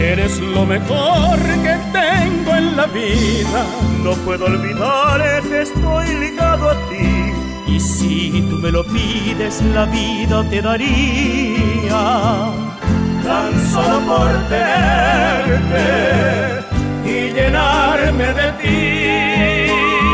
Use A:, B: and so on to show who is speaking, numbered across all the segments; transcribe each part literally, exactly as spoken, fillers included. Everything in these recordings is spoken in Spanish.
A: Eres lo mejor que tengo en la vida. No puedo olvidar que estoy ligado a ti. Y si tú me lo pides, la vida te daría, tan solo por tenerte y llenarme de ti.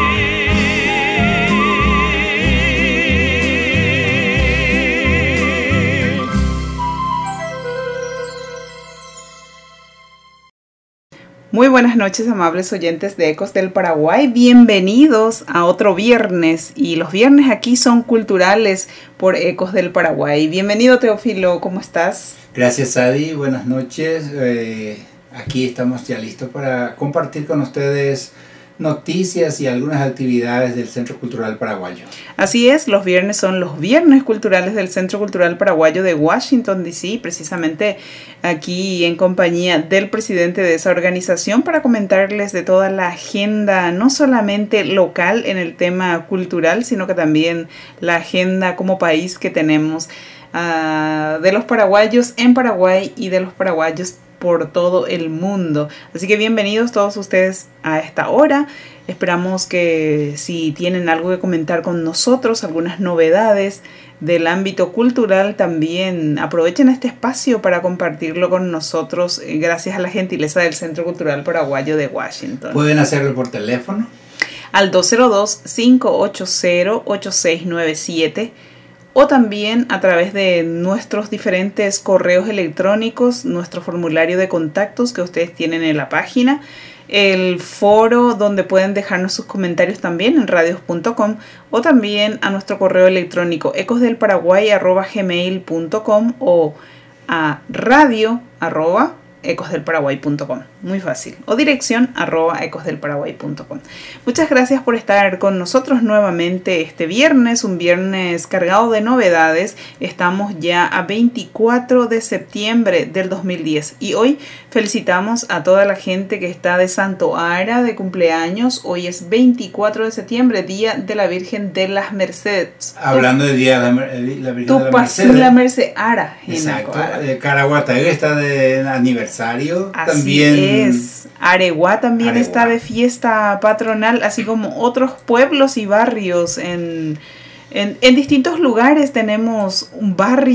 B: Muy buenas noches, amables oyentes de Ecos del Paraguay. Bienvenidos a otro viernes. Y los viernes aquí son culturales por Ecos del Paraguay. Bienvenido, Teófilo. ¿Cómo estás?
C: Gracias, Adi. Buenas noches. Eh, aquí estamos ya listos para compartir con ustedes noticias y algunas actividades del Centro Cultural Paraguayo.
B: Así es, los viernes son los viernes culturales del Centro Cultural Paraguayo de Washington, D C, precisamente aquí en compañía del presidente de esa organización para comentarles de toda la agenda, no solamente local en el tema cultural, sino que también la agenda como país que tenemos uh, de los paraguayos en Paraguay y de los paraguayos por todo el mundo. Así que bienvenidos todos ustedes a esta hora. Esperamos que si tienen algo que comentar con nosotros, algunas novedades del ámbito cultural, también aprovechen este espacio para compartirlo con nosotros, eh, gracias a la gentileza del Centro Cultural Paraguayo de Washington.
C: Pueden hacerlo por teléfono
B: al dos cero dos, cinco ocho cero, ocho seis nueve siete o también a través de nuestros diferentes correos electrónicos, nuestro formulario de contactos que ustedes tienen en la página, el foro donde pueden dejarnos sus comentarios también en radios punto com o también a nuestro correo electrónico ecosdelparaguay arroba gmail punto com o a radio arroba ecosdelparaguay punto com. Muy fácil. O dirección arroba ecosdelparaguay punto com. Muchas gracias por estar con nosotros nuevamente este viernes, un viernes cargado de novedades. Estamos ya a veinticuatro de septiembre del dos mil diez y hoy felicitamos a toda la gente que está de Santo Ara de cumpleaños. Hoy es veinticuatro de septiembre, Día de la Virgen de las Mercedes.
C: Hablando del Día de la, la Virgen
B: tu
C: de la
B: Mercedes. La Merced Ara.
C: Exacto. Caraguatagüe está de aniversario.
B: Así
C: también
B: es. Areguá también
C: Areguá.
B: Está de fiesta patronal, así como otros pueblos y barrios en, en, en distintos lugares. Tenemos un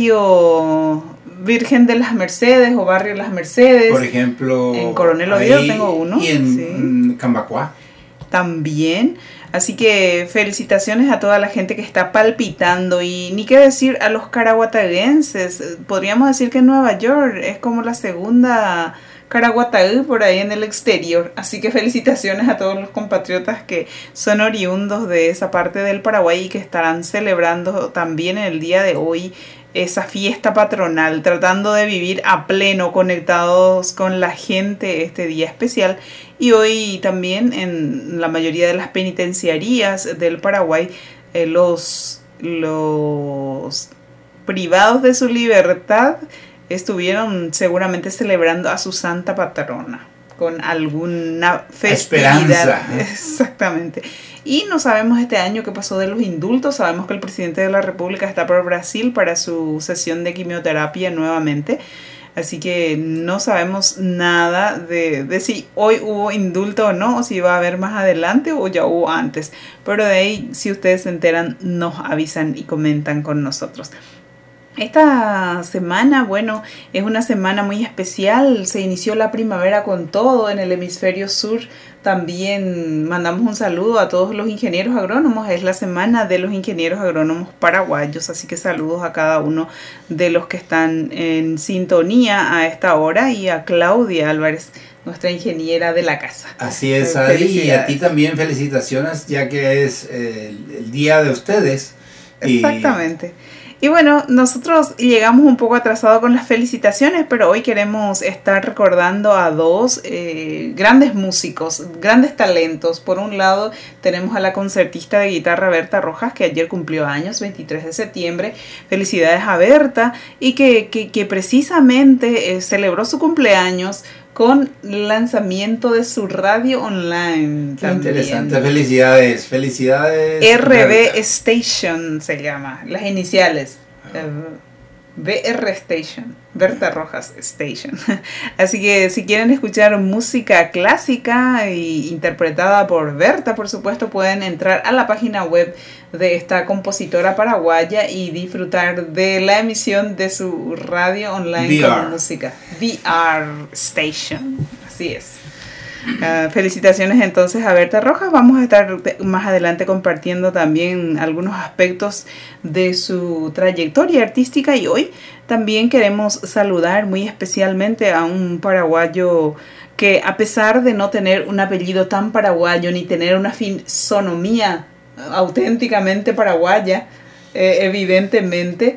B: barrio Virgen de las Mercedes o barrio Las Mercedes.
C: Por ejemplo,
B: en Coronel Oviedo tengo uno.
C: Y en
B: sí.
C: Cambacuá.
B: También. Así que felicitaciones a toda la gente que está palpitando y ni qué decir a los caraguataguenses. Podríamos decir que Nueva York es como la segunda Caraguatagüe por ahí en el exterior. Así que felicitaciones a todos los compatriotas que son oriundos de esa parte del Paraguay y que estarán celebrando también en el día de hoy esa fiesta patronal, tratando de vivir a pleno, conectados con la gente este día especial. Y hoy también en la mayoría de las penitenciarías del Paraguay, eh, los, los privados de su libertad estuvieron seguramente celebrando a su santa patrona con alguna festividad.
C: Esperanza.
B: Exactamente. Y no sabemos este año qué pasó de los indultos. Sabemos que el presidente de la República está por Brasil para su sesión de quimioterapia nuevamente. Así que no sabemos nada de, de si hoy hubo indulto o no, o si va a haber más adelante o ya hubo antes. Pero de ahí, si ustedes se enteran, nos avisan y comentan con nosotros. Esta semana, bueno, es una semana muy especial. Se inició la primavera con todo en el hemisferio sur. También mandamos un saludo a todos los ingenieros agrónomos. Es la semana de los ingenieros agrónomos paraguayos, así que saludos a cada uno de los que están en sintonía a esta hora y a Claudia Álvarez, nuestra ingeniera de la casa.
C: Así es, Adi, y a ti también felicitaciones, ya que es eh, el, el día de ustedes.
B: Exactamente. Y bueno, nosotros llegamos un poco atrasados con las felicitaciones, pero hoy queremos estar recordando a dos eh, grandes músicos, grandes talentos. Por un lado, tenemos a la concertista de guitarra Berta Rojas, que ayer cumplió años, veintitrés de septiembre. Felicidades a Berta, y que, que, que precisamente eh, celebró su cumpleaños con lanzamiento de su radio online.
C: Qué interesante, felicidades, felicidades.
B: R B Station se llama, las iniciales. Uh, B R Station. Berta Rojas Station. Así que si quieren escuchar música clásica y interpretada por Berta, por supuesto, pueden entrar a la página web de esta compositora paraguaya y disfrutar de la emisión de su radio online con música. V R Station. Así es. Uh, felicitaciones entonces a Berta Rojas. Vamos a estar más adelante compartiendo también algunos aspectos de su trayectoria artística, y hoy también queremos saludar muy especialmente a un paraguayo que, a pesar de no tener un apellido tan paraguayo ni tener una fisonomía auténticamente paraguaya, eh, evidentemente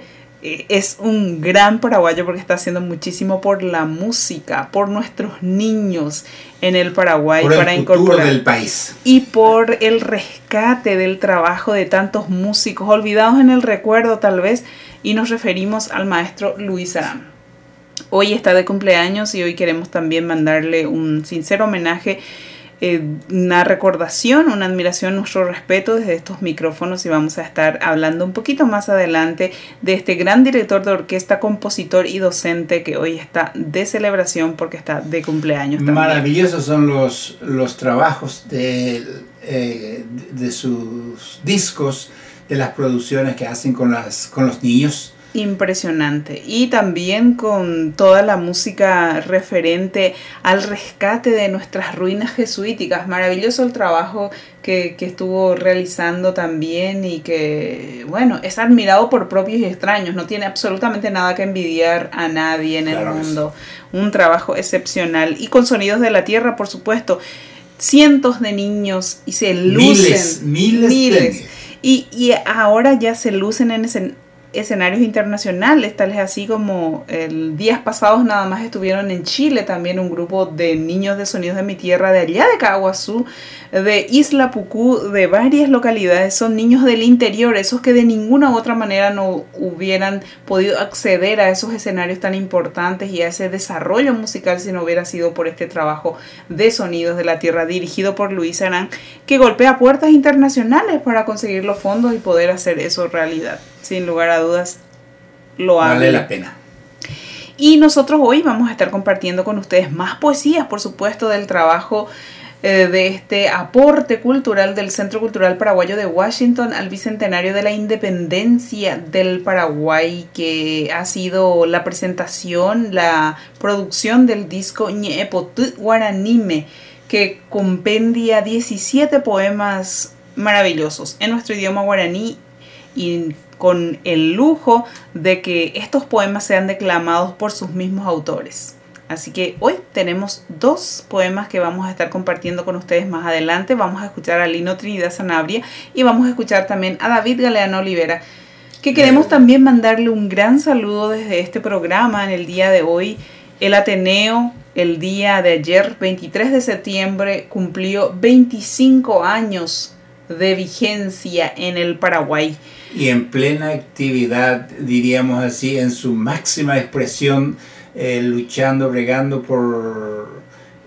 B: es un gran paraguayo porque está haciendo muchísimo por la música, por nuestros niños en el Paraguay,
C: por el
B: para
C: futuro
B: incorporar
C: del país
B: y por el rescate del trabajo de tantos músicos olvidados en el recuerdo tal vez, y nos referimos al maestro Luis Arán. Hoy está de cumpleaños y hoy queremos también mandarle un sincero homenaje, Eh, una recordación, una admiración, nuestro respeto desde estos micrófonos, y vamos a estar hablando un poquito más adelante de este gran director de orquesta, compositor y docente que hoy está de celebración porque está de cumpleaños también.
C: Maravillosos son los, los trabajos de, eh, de sus discos, de las producciones que hacen con, las, con los niños.
B: Impresionante. Y también con toda la música referente al rescate de nuestras ruinas jesuíticas. Maravilloso el trabajo que, que estuvo realizando también, y que, bueno, es admirado por propios y extraños. No tiene absolutamente nada que envidiar a nadie en claro el mundo. Es. Un trabajo excepcional. Y con sonidos de la tierra, por supuesto. Cientos de niños y se lucen.
C: Miles, miles.
B: miles. Y, y ahora ya se lucen en ese escenarios internacionales, tales así como el días pasados nada más estuvieron en Chile también un grupo de niños de Sonidos de mi Tierra, de allá de Caguazú, de Isla Pucú, de varias localidades. Son niños del interior, esos que de ninguna u otra manera no hubieran podido acceder a esos escenarios tan importantes y a ese desarrollo musical si no hubiera sido por este trabajo de Sonidos de la Tierra dirigido por Luis Arán, que golpea puertas internacionales para conseguir los fondos y poder hacer eso realidad. Sin lugar a dudas, lo hace.
C: Vale la pena.
B: Y nosotros hoy vamos a estar compartiendo con ustedes más poesías, por supuesto, del trabajo eh, de este aporte cultural del Centro Cultural Paraguayo de Washington al Bicentenario de la Independencia del Paraguay, que ha sido la presentación, la producción del disco Ñeepotú Guaranime, que compendia diecisiete poemas maravillosos en nuestro idioma guaraní, y con el lujo de que estos poemas sean declamados por sus mismos autores. Así que hoy tenemos dos poemas que vamos a estar compartiendo con ustedes más adelante. Vamos a escuchar a Lino Trinidad Sanabria y vamos a escuchar también a David Galeano Olivera, que queremos también mandarle un gran saludo desde este programa en el día de hoy. El Ateneo, el día de ayer, veintitrés de septiembre, cumplió veinticinco años de vigencia en el Paraguay.
C: Y en plena actividad, diríamos así, en su máxima expresión, eh, luchando, bregando por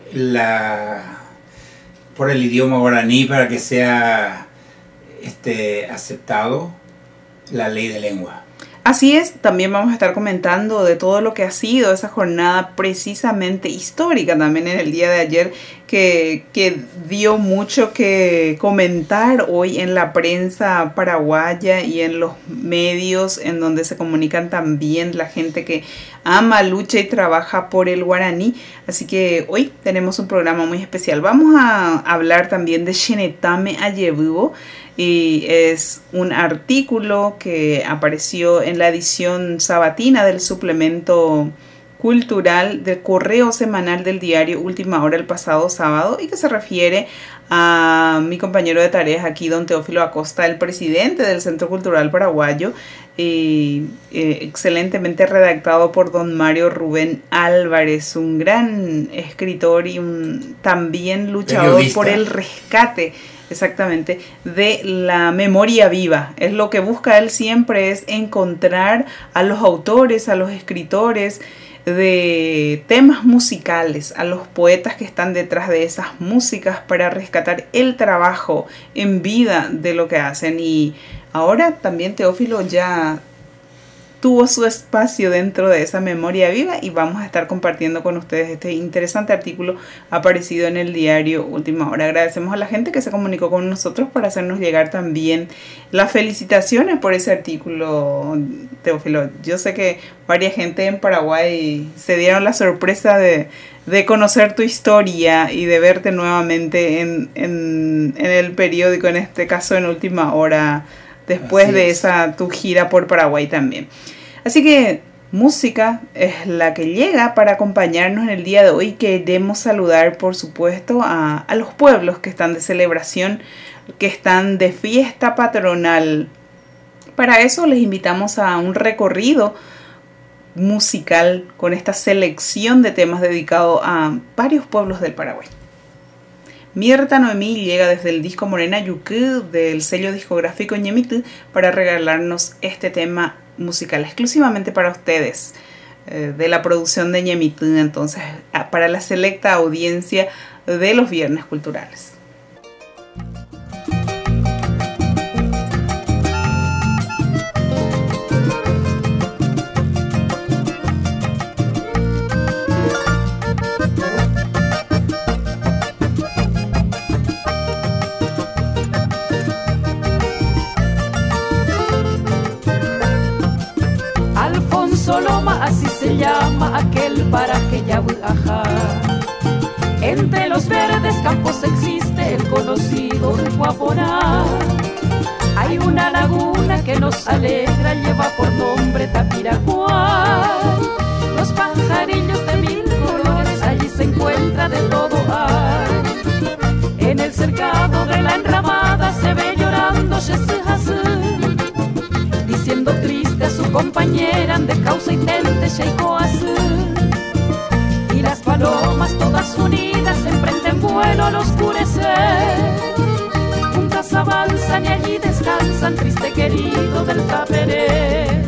C: la por el idioma guaraní para que sea este, aceptado la ley de lengua.
B: Así es, también vamos a estar comentando de todo lo que ha sido esa jornada precisamente histórica también en el día de ayer, que, que dio mucho que comentar hoy en la prensa paraguaya y en los medios en donde se comunican también la gente que ama, lucha y trabaja por el guaraní. Así que hoy tenemos un programa muy especial. Vamos a hablar también de Xenetame Ayebubo, y es un artículo que apareció en la edición sabatina del suplemento cultural del correo semanal del diario Última Hora el pasado sábado, y que se refiere a mi compañero de tareas aquí, don Teófilo Acosta, el presidente del Centro Cultural Paraguayo, eh, eh, excelentemente redactado por don Mario Rubén Álvarez, un gran escritor y un también luchador periodista por el rescate, exactamente, de la memoria viva. Es lo que busca él siempre, es encontrar a los autores, a los escritores de temas musicales, a los poetas que están detrás de esas músicas, para rescatar el trabajo en vida de lo que hacen. Y ahora también Teófilo ya tuvo su espacio dentro de esa memoria viva, y vamos a estar compartiendo con ustedes este interesante artículo aparecido en el diario Última Hora. Agradecemos a la gente que se comunicó con nosotros para hacernos llegar también las felicitaciones por ese artículo, Teófilo. Yo sé que varias gente en Paraguay se dieron la sorpresa de, de conocer tu historia y de verte nuevamente en, en, en el periódico, en este caso en Última Hora, después Así de es. esa tu gira por Paraguay también. Así que música es la que llega para acompañarnos en el día de hoy. Queremos saludar, por supuesto, a, a los pueblos que están de celebración, que están de fiesta patronal. Para eso les invitamos a un recorrido musical con esta selección de temas dedicado a varios pueblos del Paraguay. Mierta Noemí llega desde el disco Morena Yucú del sello discográfico Ñemitú para regalarnos este tema musical exclusivamente para ustedes, eh, de la producción de Ñemitú, entonces para la selecta audiencia de los Viernes Culturales.
D: Loma, así se llama aquel paraje Yabuajá. Entre los verdes campos existe el conocido Guaponá. Hay una laguna que nos alegra, lleva por nombre Tapiracuá. Los pajarillos de mil colores allí se encuentra de todo hay. En el cercado de la enramada se ve llorando Shesihazú, diciendo triste a su compañera de causa y tente Sheikoazú. Y las palomas todas unidas emprenden vuelo al oscurecer. Juntas avanzan y allí descansan, triste querido del Taperé.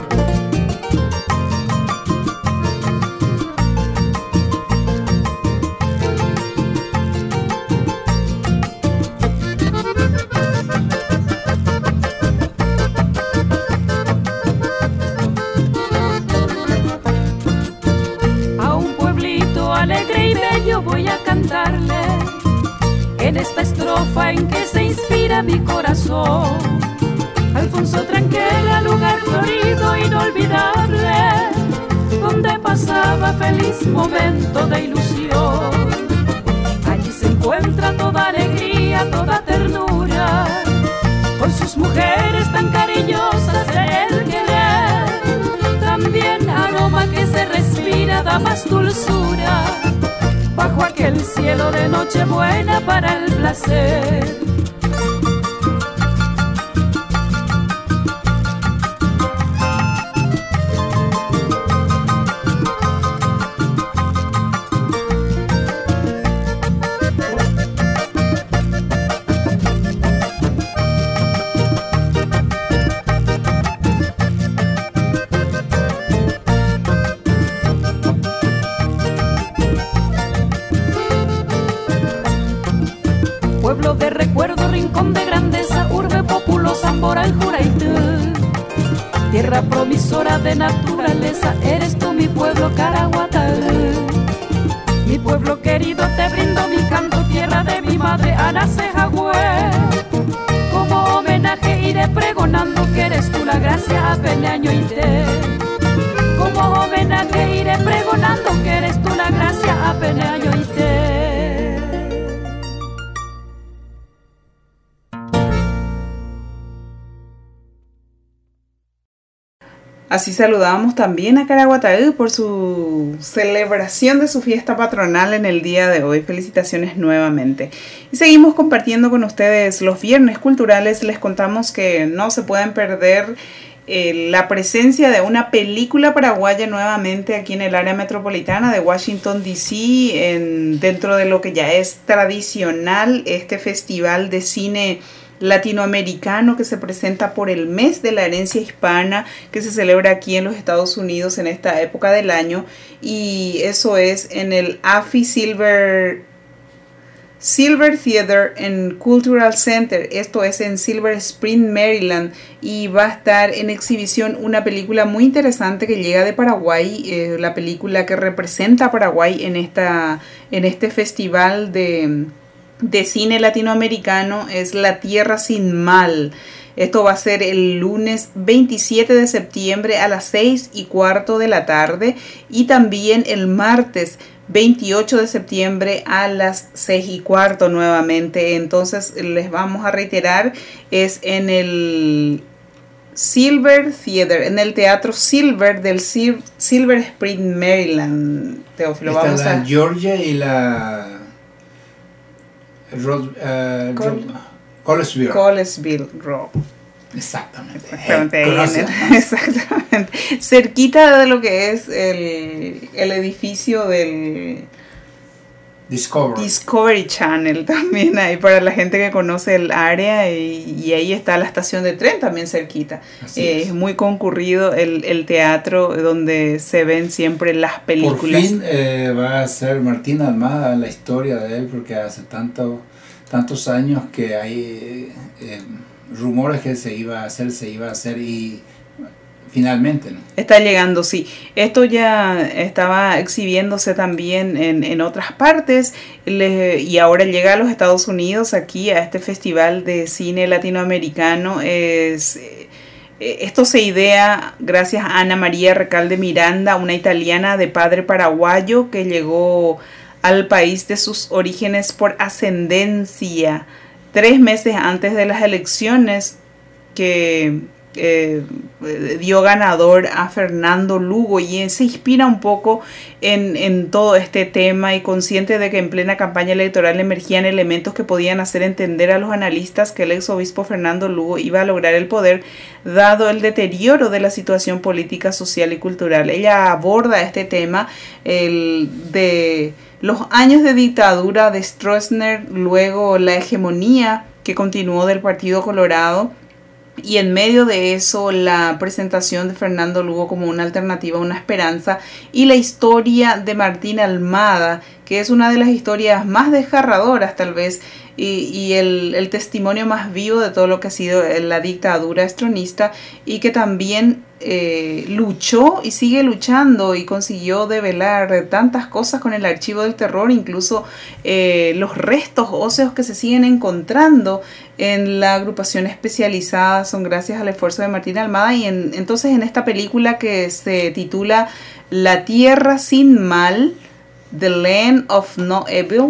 D: Voy a cantarle en esta estrofa en que se inspira mi corazón. Alfonso Tranquela, lugar florido inolvidable, donde pasaba feliz momento de ilusión. Allí se encuentra toda alegría, toda ternura, con sus mujeres tan cariñosas en el querer. También aroma que se respira da más dulzura, bajo aquel cielo de Nochebuena para el placer. Pueblo de recuerdo, rincón de grandeza, urbe populosa, Amboral, Juraitú. Tierra promisora de naturaleza, eres tú mi pueblo, Caraguatá. Mi pueblo querido, te brindo mi canto, tierra de mi madre, Anasejagüe. Como homenaje iré pregonando que eres tú la gracia, Apeneaño y te. Como homenaje iré pregonando que eres tú la gracia, Apeneaño y te.
B: Así saludamos también a Caraguatá por su celebración de su fiesta patronal en el día de hoy. Felicitaciones nuevamente. Y seguimos compartiendo con ustedes los Viernes Culturales. Les contamos que no se pueden perder eh, la presencia de una película paraguaya nuevamente aquí en el área metropolitana de Washington D C, en, dentro de lo que ya es tradicional este festival de cine latinoamericano que se presenta por el mes de la herencia hispana, que se celebra aquí en los Estados Unidos en esta época del año, y eso es en el A F I Silver Silver Theater and Cultural Center, esto es en Silver Spring, Maryland, y va a estar en exhibición una película muy interesante que llega de Paraguay, eh, la película que representa a Paraguay en, esta, en este festival de, de cine latinoamericano, es La Tierra Sin Mal. Esto va a ser el lunes veintisiete de septiembre a las seis y cuarto de la tarde y también el martes veintiocho de septiembre a las seis y cuarto nuevamente. Entonces les vamos a reiterar, es en el Silver Theater, en el Teatro Silver del Sil- Silver Spring, Maryland. Teófilo,
C: está
B: vamos
C: la
B: a...
C: Georgia y la Rod, uh,
B: Col-
C: Colesville.
B: Colesville Road.
C: Exactamente.
B: Exactamente,
C: Eh,
B: ahí en
C: conoce.
B: el- exactamente. Cerquita de lo que es el, el edificio del
C: Discovery.
B: Discovery Channel también ahí para la gente que conoce el área y, y ahí está la estación de tren también cerquita.
C: Así
B: Eh,
C: es.
B: es muy concurrido el, el teatro donde se ven siempre las películas.
C: Por fin eh, va a ser Martín Almada la historia de él, porque hace tanto, tantos años que hay eh, rumores que se iba a hacer, se iba a hacer y finalmente, ¿no?
B: Está llegando, sí. Esto ya estaba exhibiéndose también en, en otras partes le, y ahora llega a los Estados Unidos, aquí a este festival de cine latinoamericano. Es, eh, esto se idea gracias a Ana María Recalde Miranda, una italiana de padre paraguayo que llegó al país de sus orígenes por ascendencia tres meses antes de las elecciones que... Eh, dio ganador a Fernando Lugo y se inspira un poco en, en todo este tema y consciente de que en plena campaña electoral emergían elementos que podían hacer entender a los analistas que el ex obispo Fernando Lugo iba a lograr el poder dado el deterioro de la situación política, social y cultural. Ella aborda este tema el de los años de dictadura de Stroessner, luego la hegemonía que continuó del Partido Colorado, y en medio de eso la presentación de Fernando Lugo como una alternativa, una esperanza, y la historia de Martín Almada, que es una de las historias más desgarradoras tal vez, y, y el, el testimonio más vivo de todo lo que ha sido la dictadura estronista, y que también eh, luchó y sigue luchando y consiguió develar tantas cosas con el archivo del terror, incluso eh, los restos óseos que se siguen encontrando en la agrupación especializada son gracias al esfuerzo de Martín Almada. Y en, entonces en esta película que se titula La Tierra Sin Mal, The Land of No Evil,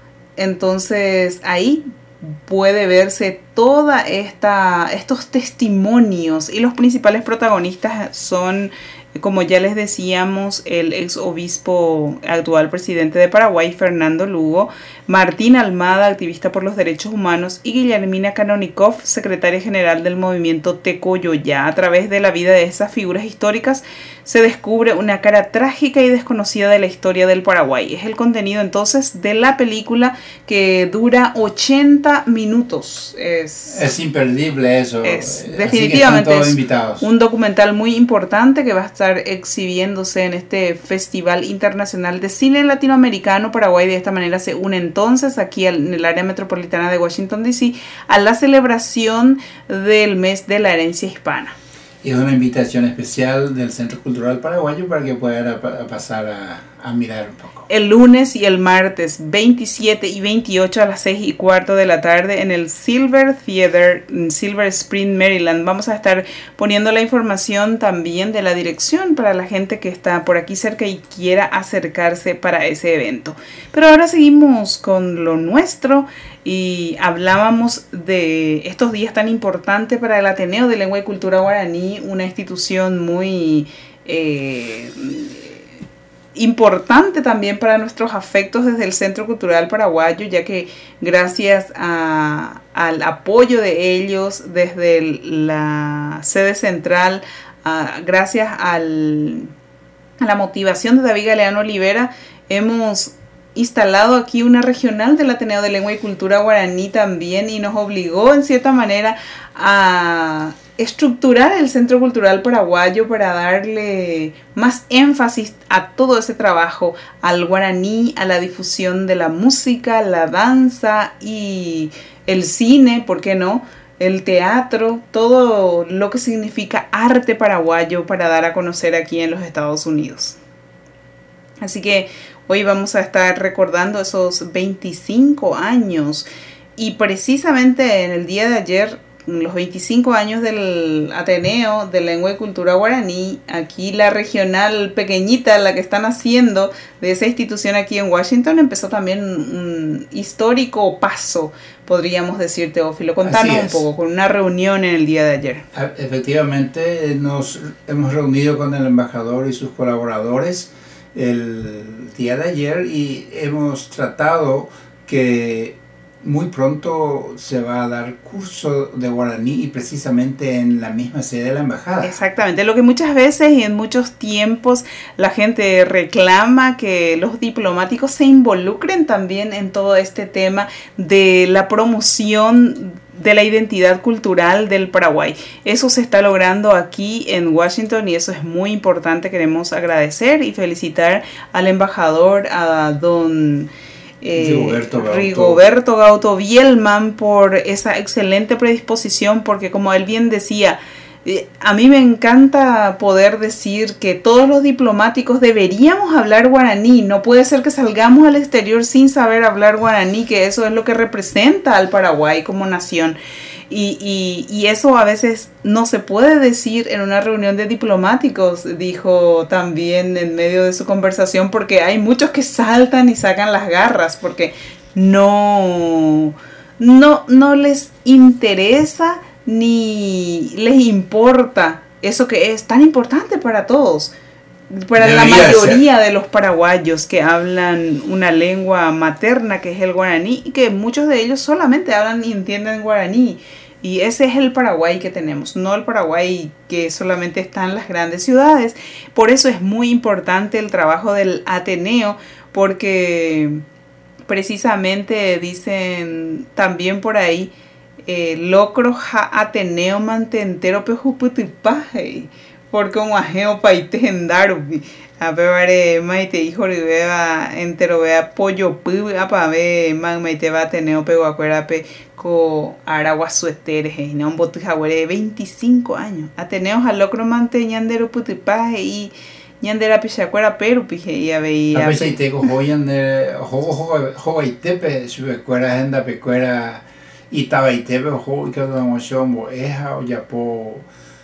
B: entonces ahí puede verse toda esta estos testimonios y los principales protagonistas son, como ya les decíamos, el ex obispo, actual presidente de Paraguay, Fernando Lugo, Martín Almada, activista por los derechos humanos, y Guillermina Kanonikov, secretaria general del movimiento Tecoyoyá. A través de la vida de esas figuras históricas se descubre una cara trágica y desconocida de la historia del Paraguay. Es el contenido entonces de la película, que dura ochenta minutos. Es,
C: Es imperdible eso.
B: es
C: Así
B: definitivamente
C: que están todos
B: es
C: invitados.
B: un documental muy importante que va a estar exhibiéndose en este Festival Internacional de Cine Latinoamericano. Paraguay de esta manera se une entonces aquí en el área metropolitana de Washington D C a la celebración del mes de la herencia hispana.
C: Y es una invitación especial del Centro Cultural Paraguayo para que puedan a, a pasar a, a mirar un poco.
B: El lunes y el martes veintisiete y veintiocho a las seis y cuarto de la tarde en el Silver Theater, en Silver Spring, Maryland. Vamos a estar poniendo la información también de la dirección para la gente que está por aquí cerca y quiera acercarse para ese evento. Pero ahora seguimos con lo nuestro y hablábamos de estos días tan importantes para el Ateneo de Lengua y Cultura Guaraní, una institución muy eh, importante también para nuestros afectos desde el Centro Cultural Paraguayo, ya que gracias a, al apoyo de ellos desde el, la sede central, a, gracias al, a la motivación de David Galeano Olivera, hemos instalado aquí una regional del Ateneo de Lengua y Cultura Guaraní también, y nos obligó en cierta manera a estructurar el Centro Cultural Paraguayo para darle más énfasis a todo ese trabajo, al guaraní, a la difusión de la música, la danza y el cine, ¿por qué no?, el teatro, todo lo que significa arte paraguayo para dar a conocer aquí en los Estados Unidos. Así que hoy vamos a estar recordando esos veinticinco años, y precisamente en el día de ayer, los veinticinco años del Ateneo de Lengua y Cultura Guaraní, aquí la regional pequeñita, la que están haciendo de esa institución aquí en Washington, empezó también un histórico paso, podríamos decir, Teófilo. Contanos un poco, con una reunión en el día de ayer.
C: Efectivamente, nos hemos reunido con el embajador y sus colaboradores el día de ayer y hemos tratado que muy pronto se va a dar curso de guaraní, y precisamente en la misma sede de la embajada.
B: Exactamente, lo que muchas veces y en muchos tiempos la gente reclama, que los diplomáticos se involucren también en todo este tema de la promoción de la identidad cultural del Paraguay. Eso se está logrando aquí en Washington y eso es muy importante. Queremos agradecer y felicitar al embajador, a don Eh,
C: Rigoberto Gauto.
B: Rigoberto Gauto Bielman, por esa excelente predisposición, porque como él bien decía, eh, a mí me encanta poder decir que todos los diplomáticos deberíamos hablar guaraní. No puede ser que salgamos al exterior sin saber hablar guaraní, que eso es lo que representa al Paraguay como nación. Y, y, y eso a veces no se puede decir en una reunión de diplomáticos, dijo también en medio de su conversación, porque hay muchos que saltan y sacan las garras porque no, no, no les interesa ni les importa eso que es tan importante para todos, para Debería la mayoría ser. de los paraguayos que hablan una lengua materna que es el guaraní, y que muchos de ellos solamente hablan y entienden guaraní. Y ese es el Paraguay que tenemos, no el Paraguay que solamente está en las grandes ciudades. Por eso es muy importante el trabajo del Ateneo, porque precisamente dicen también por ahí, eh, locro ja Ateneo mantentero pejuputipaje, porque un ajeo paite gendarupi. A ver, maite hijo ribeba entero vea pollo pu apa ve man maite va Ateneo pego acuerda pe co araguasuetere y no un botujaguere veinticinco años. Ateneo jalocro manteñandero putipaje y ñandera pichacuera pero pije y aveía.
C: A veces te cojo yande jogo jogo jogo itepe suecuera agenda pecuera y taba itepe jogo y que no shombo eja o yapo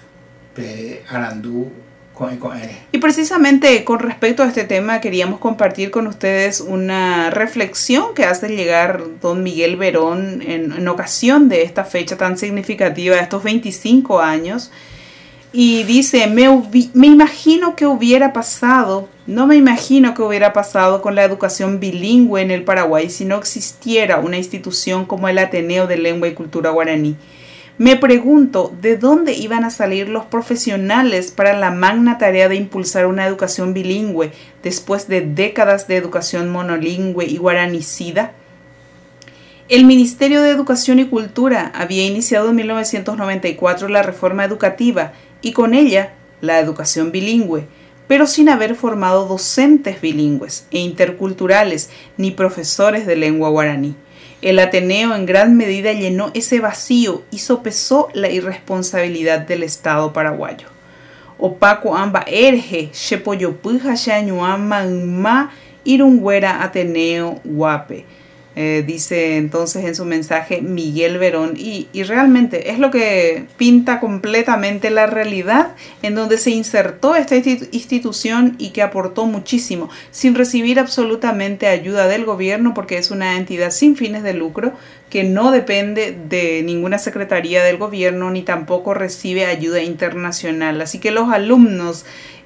C: pe arandú.
B: Y precisamente con respecto a este tema queríamos compartir con ustedes una reflexión que hace llegar don Miguel Verón en, en ocasión de esta fecha tan significativa, de estos veinticinco años, y dice, me, me imagino que hubiera pasado, no me imagino que hubiera pasado con la educación bilingüe en el Paraguay si no existiera una institución como el Ateneo de Lengua y Cultura Guaraní. Me pregunto de dónde iban a salir los profesionales para la magna tarea de impulsar una educación bilingüe después de décadas de educación monolingüe y guaranicida. El Ministerio de Educación y Cultura había iniciado en mil novecientos noventa y cuatro la reforma educativa y con ella la educación bilingüe, pero sin haber formado docentes bilingües e interculturales ni profesores de lengua guaraní. El Ateneo en gran medida llenó ese vacío y sopesó la irresponsabilidad del Estado paraguayo. Opaco amba erge, shepoyopuja shañuama ma irungüera Ateneo guape. Eh, dice entonces en su mensaje Miguel Verón, y, y realmente es lo que pinta completamente la realidad en donde se insertó esta institución y que aportó muchísimo sin recibir absolutamente ayuda del gobierno, porque es una entidad sin fines de lucro que no depende de ninguna secretaría del gobierno ni tampoco recibe ayuda internacional. Así que los alumnos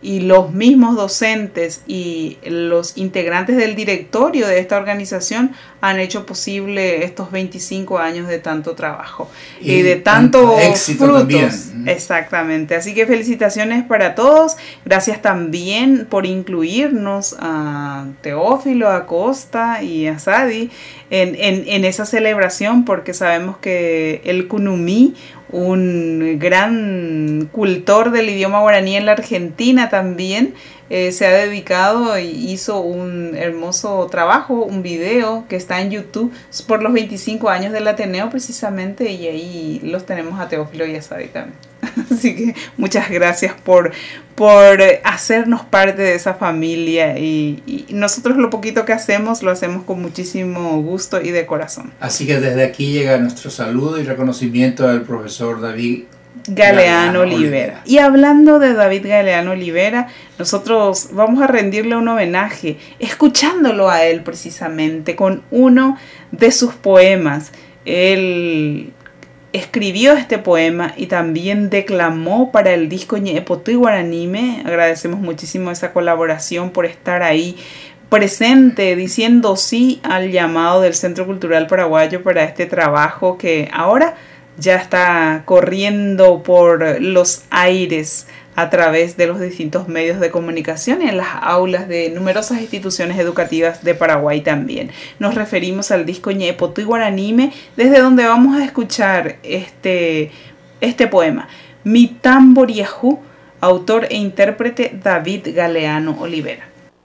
B: y los mismos docentes y los integrantes del directorio de esta organización han hecho posible estos veinticinco años de tanto trabajo y, y de tanto
C: éxito
B: frutos.
C: También.
B: Exactamente. Así que felicitaciones para todos. Gracias también por incluirnos a Teófilo, a Costa y a Sadi en, en, en esa celebración, porque sabemos que el Kunumí, un gran cultor del idioma guaraní en la Argentina también, eh, se ha dedicado y hizo un hermoso trabajo, un video que está en YouTube por los veinticinco años del Ateneo precisamente, y ahí los tenemos a Teófilo y a Sadi también. Así que muchas gracias por, por hacernos parte de esa familia, y, y nosotros lo poquito que hacemos lo hacemos con muchísimo gusto y de corazón.
C: Así que desde aquí llega nuestro saludo y reconocimiento al profesor David
B: Galeano, Galeano Olivera. Olivera. Y hablando de David Galeano Olivera, nosotros vamos a rendirle un homenaje escuchándolo a él precisamente con uno de sus poemas. Él escribió este poema y también declamó para el disco Ñe'epotý Guaraníme. Agradecemos muchísimo esa colaboración, por estar ahí presente, diciendo sí al llamado del Centro Cultural Paraguayo para este trabajo que ahora ya está corriendo por los aires a través de los distintos medios de comunicación y en las aulas de numerosas instituciones educativas de Paraguay también. Nos referimos al disco Ñe'epotý Guaraníme, desde donde vamos a escuchar este, este poema, Mi Tamboriajú, autor e intérprete David Galeano Olivera.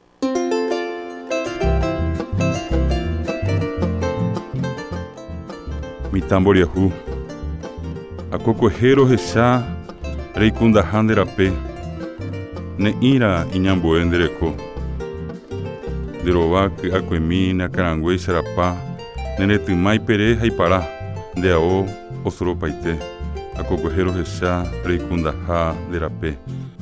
E: Mi Tamboriajú, Acocoejero Jesá, Rey Kundahanderape, Neira Iñamboendereco, Derobac Acuemina, Carangüey Sarapá, Nenetumay Pereja y Pará, de Ao, Osoropaité, Acocoejero Jesá, Rey Kundahanderape.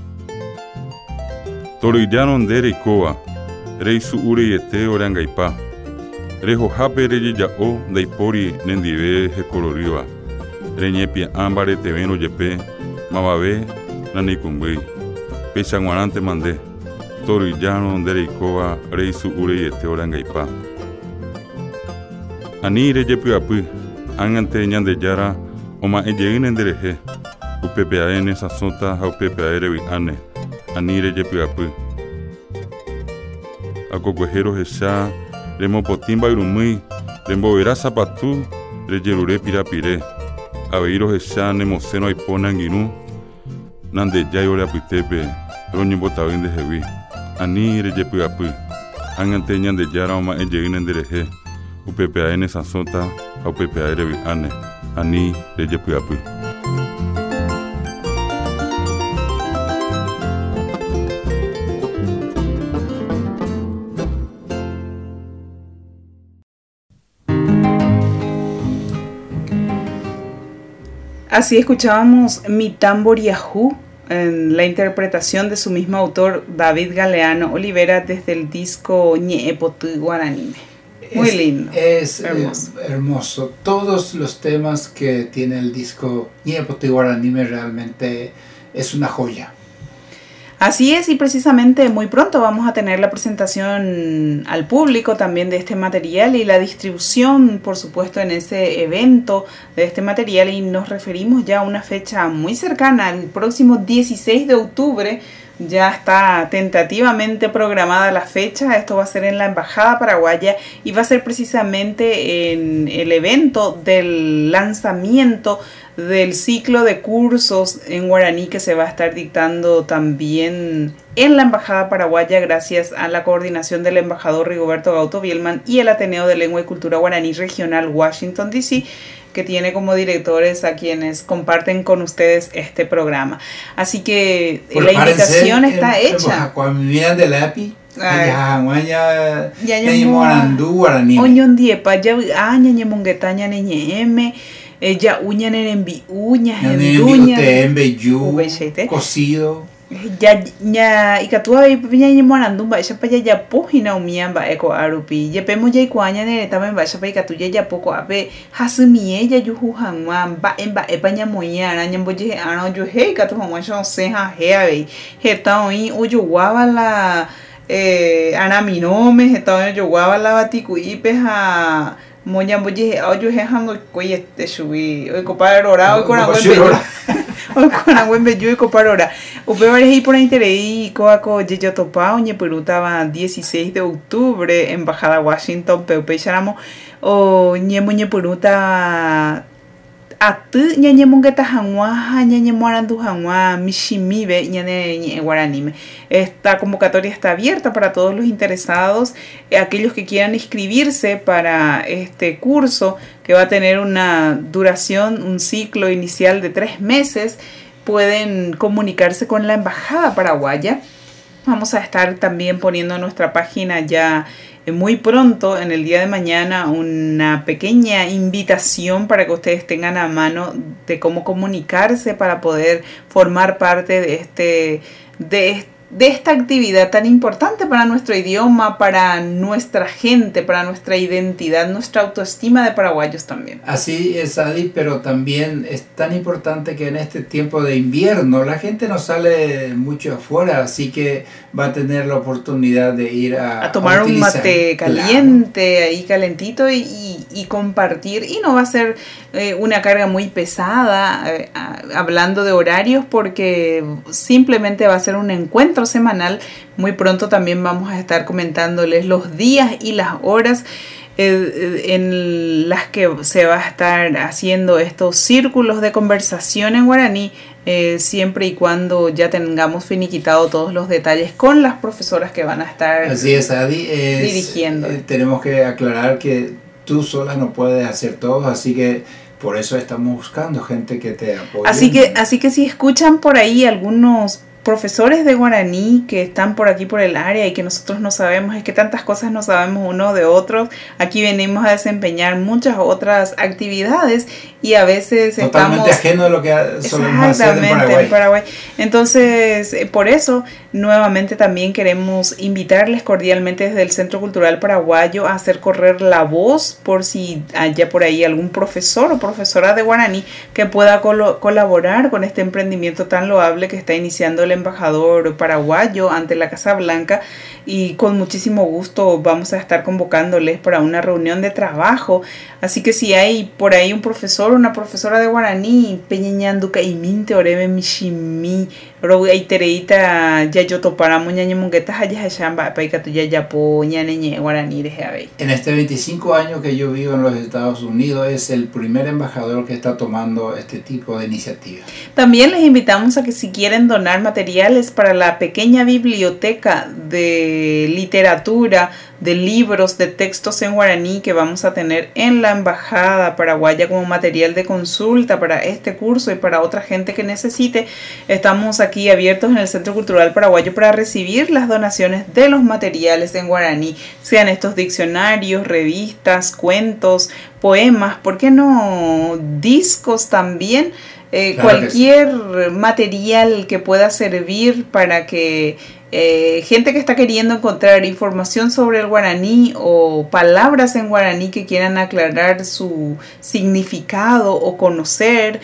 E: Torillanon Derecoa, Rey Suureyete Orangaipá, Rejo Jape Reyeyao, Daipori Nendive Jecoloriva, Reñepia Ámbare Teveno Yepe, Mababé, Nanicumbuey, Pechanguarante Mandé, Torillano Dereicoa, Rey Suureyete Orangaipá. Ani Reyepiapui, Angante Ñandeyara, Oma Eyein Endereje, U P P A N Sasota, U P P A R Ane, Ani Reyepiapui. Acocoejero Jesá, Remopotimba Irumui, Remboverá Zapatú, Reyerure Pirapire, Aveiro Jesá, Nemoceno Aipona Anguinú, Nandeyay Oreapitepe, Roño Botabín de Jeví, Ani Reyepiapui, Angante Ñandeyara Oma Eyein Endereje, U P P A N Sasota, U P P A R Ane, Ani Reyepiapui.
B: Así escuchábamos Mi Tamboriajú, en la interpretación de su mismo autor David Galeano Olivera desde el disco Ñe'epotý Guaraníme. Muy
C: es,
B: lindo.
C: Es
B: hermoso.
C: Eh, hermoso. Todos los temas que tiene el disco Ñe'epotý Guaraníme realmente es una joya.
B: Así es, y precisamente muy pronto vamos a tener la presentación al público también de este material y la distribución, por supuesto, en ese evento de este material, y nos referimos ya a una fecha muy cercana, el próximo dieciséis de octubre. Ya está tentativamente programada la fecha. Esto va a ser en la Embajada Paraguaya y va a ser precisamente en el evento del lanzamiento del ciclo de cursos en guaraní que se va a estar dictando también en la Embajada Paraguaya gracias a la coordinación del embajador Rigoberto Gauto Bielman y el Ateneo de Lengua y Cultura Guaraní Regional Washington D C, que tiene como directores a quienes comparten con ustedes este programa. Así que
C: Por
B: la invitación está
C: en,
B: hecha.
C: Cuando me de lápiz, ya ya
B: ya
C: ya morandú guaraní.
B: Oñon diepa ya aña ñemonguetaña neñeme ya uña nerembi uña enduña
C: embe yu cocido.
B: Ya ya ikatua pinya ni morandu ba sha pa ya ya po hina umia ba eko arupi ya pe mo ya ikuanya ne ta ba sha pa ikatu ya ya poco ape hasumie ya yuhu hanwa ba en ba e panya moya na nyambo je ana jo he ikatu hanwa sha se ha he ave he ta oi o jo wa la eh ana mi nome he ta jo wa la batiku ipe ha moya boje o jo he hango ko este shubi o ko pa ora o ko na o ko na wembe yo ko pa ora o pe vale por interés ko ko je yo topa oñe peruta va dieciséis de octubre embajada Washington pe pe charamo o ñe moñe peruta atu ñañe mongeta hanwa ñañe morandu hanwa mishimibe ñane ñe guaranime. Esta convocatoria está abierta para todos los interesados, aquellos que quieran inscribirse para este curso que va a tener una duración, un ciclo inicial de tres meses, pueden comunicarse con la embajada paraguaya. Vamos a estar también poniendo en nuestra página ya muy pronto, en el día de mañana, una pequeña invitación para que ustedes tengan a mano de cómo comunicarse para poder formar parte de este, de este de esta actividad tan importante para nuestro idioma, para nuestra gente, para nuestra identidad, nuestra autoestima de paraguayos también.
C: Así es, Adi, pero también es tan importante que en este tiempo de invierno la gente no sale mucho afuera, así que va a tener la oportunidad de ir a,
B: a tomar a un mate caliente,
C: claro,
B: ahí calentito y, y, y compartir, y no va a ser eh, una carga muy pesada eh, hablando de horarios, porque simplemente va a ser un encuentro semanal. Muy pronto también vamos a estar comentándoles los días y las horas eh, en las que se va a estar haciendo estos círculos de conversación en guaraní, eh, siempre y cuando ya tengamos finiquitado todos los detalles con las profesoras que van a estar
C: Así es, Adi, es,
B: dirigiendo.
C: Eh, tenemos que aclarar que tú sola no puedes hacer todo, así que por eso estamos buscando gente que te apoye.
B: Así que, así que si escuchan por ahí algunos profesores de guaraní que están por aquí por el área y que nosotros no sabemos, es que tantas cosas no sabemos uno de otros, aquí venimos a desempeñar muchas otras actividades y a veces
C: totalmente
B: estamos
C: ajeno a lo que solemos hacer en Paraguay.
B: en Paraguay. Entonces, por eso, nuevamente también queremos invitarles cordialmente desde el Centro Cultural Paraguayo a hacer correr la voz por si haya por ahí algún profesor o profesora de guaraní que pueda col- colaborar con este emprendimiento tan loable que está iniciando el embajador paraguayo ante la Casa Blanca, y con muchísimo gusto vamos a estar convocándoles para una reunión de trabajo. Así que si hay por ahí un profesor o una profesora de guaraní, peñeñanduca y minte oreme mishimi ro aitereita ya yo topara muñañe munguetas allá chamba paikatu ya ya po ñaneñe guaraní de jabe.
C: En este veinticinco años que yo vivo en los Estados Unidos, es el primer embajador que está tomando este tipo de iniciativa.
B: También les invitamos a que si quieren donar materiales para la pequeña biblioteca de literatura, de libros, de textos en guaraní que vamos a tener en la embajada paraguaya como material de consulta para este curso y para otra gente que necesite, estamos aquí abiertos en el Centro Cultural Paraguayo para recibir las donaciones de los materiales en guaraní, sean estos diccionarios, revistas, cuentos, poemas, ¿por qué no? Discos también. Eh,
C: claro
B: cualquier que sí. material que pueda servir para que eh, gente que está queriendo encontrar información sobre el guaraní o palabras en guaraní que quieran aclarar su significado o conocer,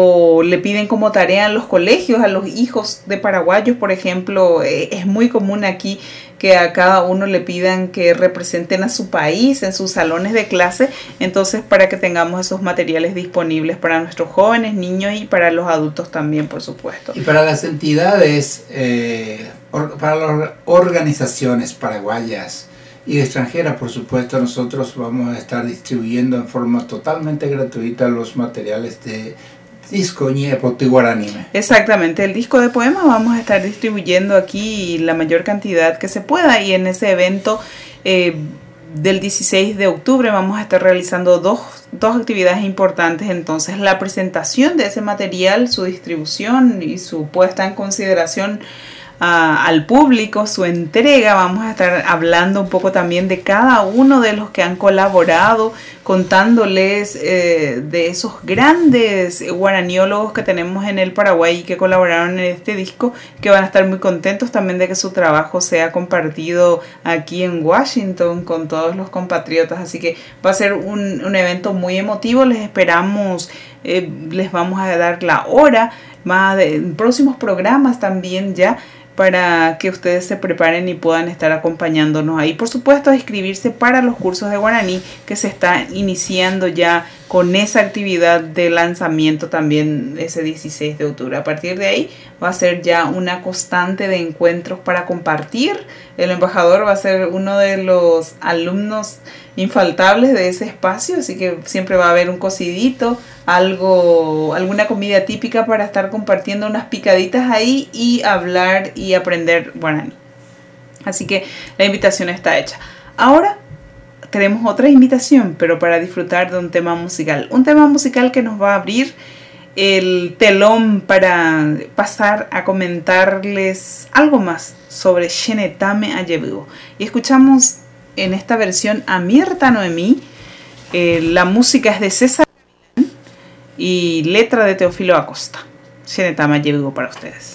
B: o le piden como tarea en los colegios a los hijos de paraguayos, por ejemplo, eh, es muy común aquí que a cada uno le pidan que representen a su país en sus salones de clase, entonces para que tengamos esos materiales disponibles para nuestros jóvenes, niños y para los adultos también, por supuesto.
C: Y para las entidades, eh, or, para las organizaciones paraguayas y extranjeras, por supuesto, nosotros vamos a estar distribuyendo en forma totalmente gratuita los materiales de disco ñepo guaranime.
B: Exactamente, el disco de poemas vamos a estar distribuyendo aquí la mayor cantidad que se pueda, y en ese evento eh, del dieciséis de octubre vamos a estar realizando dos, dos actividades importantes. Entonces, la presentación de ese material, su distribución y su puesta en consideración a, al público su entrega. Vamos a estar hablando un poco también de cada uno de los que han colaborado, contándoles eh, de esos grandes guaraniólogos que tenemos en el Paraguay y que colaboraron en este disco, que van a estar muy contentos también de que su trabajo sea compartido aquí en Washington con todos los compatriotas. Así que va a ser un, un evento muy emotivo. Les esperamos, eh, les vamos a dar la hora más de en próximos programas también ya, para que ustedes se preparen y puedan estar acompañándonos ahí. Por supuesto, inscribirse para los cursos de guaraní que se está iniciando ya con esa actividad de lanzamiento también ese dieciséis de octubre. A partir de ahí va a ser ya una constante de encuentros para compartir. El embajador va a ser uno de los alumnos infaltables de ese espacio, así que siempre va a haber un cocidito, algo, alguna comida típica para estar compartiendo unas picaditas ahí y hablar y aprender guaraní. Así que la invitación está hecha. Ahora tenemos otra invitación, pero para disfrutar de un tema musical. Un tema musical que nos va a abrir el telón para pasar a comentarles algo más sobre Xenetame Ayevivo. Y escuchamos en esta versión a Mirta Noemí. Eh, la música es de César y letra de Teófilo Acosta. Xenetame Ayevivo para ustedes.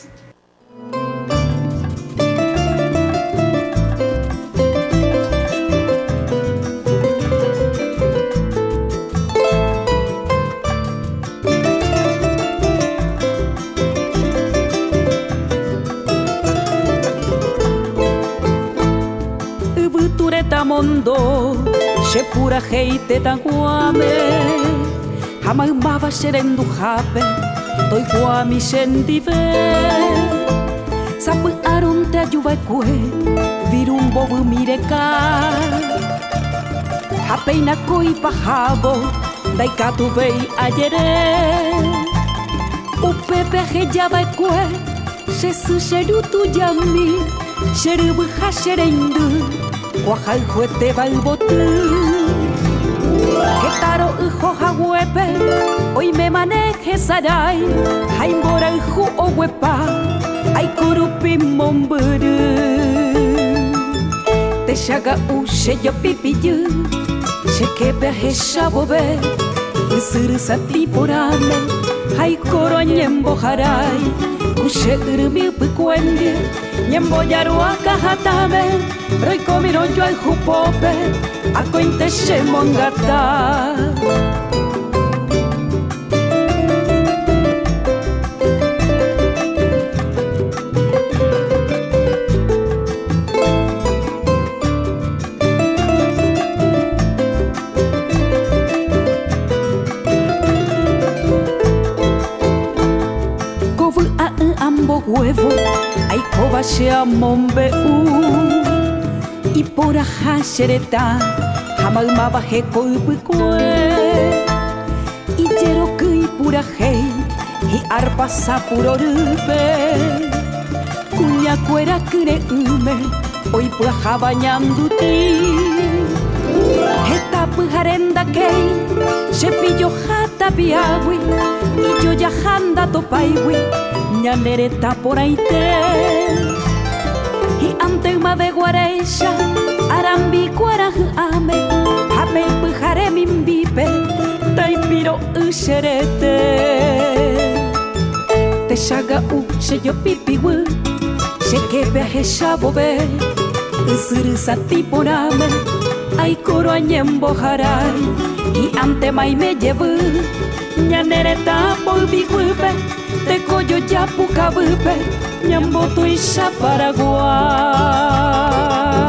D: Mondo, she pura heite tanguame, hamamava sherendo hape, toi guami shendive, sapu aron te ayuva kue, virum bobu mireka, hapeina koi pahabo, daikatu vei ayere, upepe hejava kue, shesu sherutu yami, sherubu hasherendu. Guajal juete balbotu Getaro ujo jaguepe Hoy me maneje saray Jaimbora ujo o huepa Ay kurupi momburu Te shaga ushe yo pipiyu Shekepe hesha bobe Usuru sati porame Ay koro nyembo haray Ushe urumi upukwende Nyembo yarua kahatame Roy comiro yo al jupope A cointe she mongata Kovu a ambo huevo Ay koba she amombe u Y por aja xereta Hamaumaba heko upukue Y yero kui pura hei Y arpa sapuro rupe Kunya kuera kure ume Hoy puaja bañanduti Heta pujarenda kei Shepillo jata piagui Y yo ya janda topaiwi Ñanereta por aite Y ante uma de guareisha Arambi guarahu ame Hame pujare mimbipe Taipiro usherete Te shaga u she yo pipiwu She kepe hesha bobe Usuru sati porame Ay koro anyembo harai Y ante mai me llevu Ñanereta polvigupe Te koyo ya pukabupe Ñamboto isha Paraguay.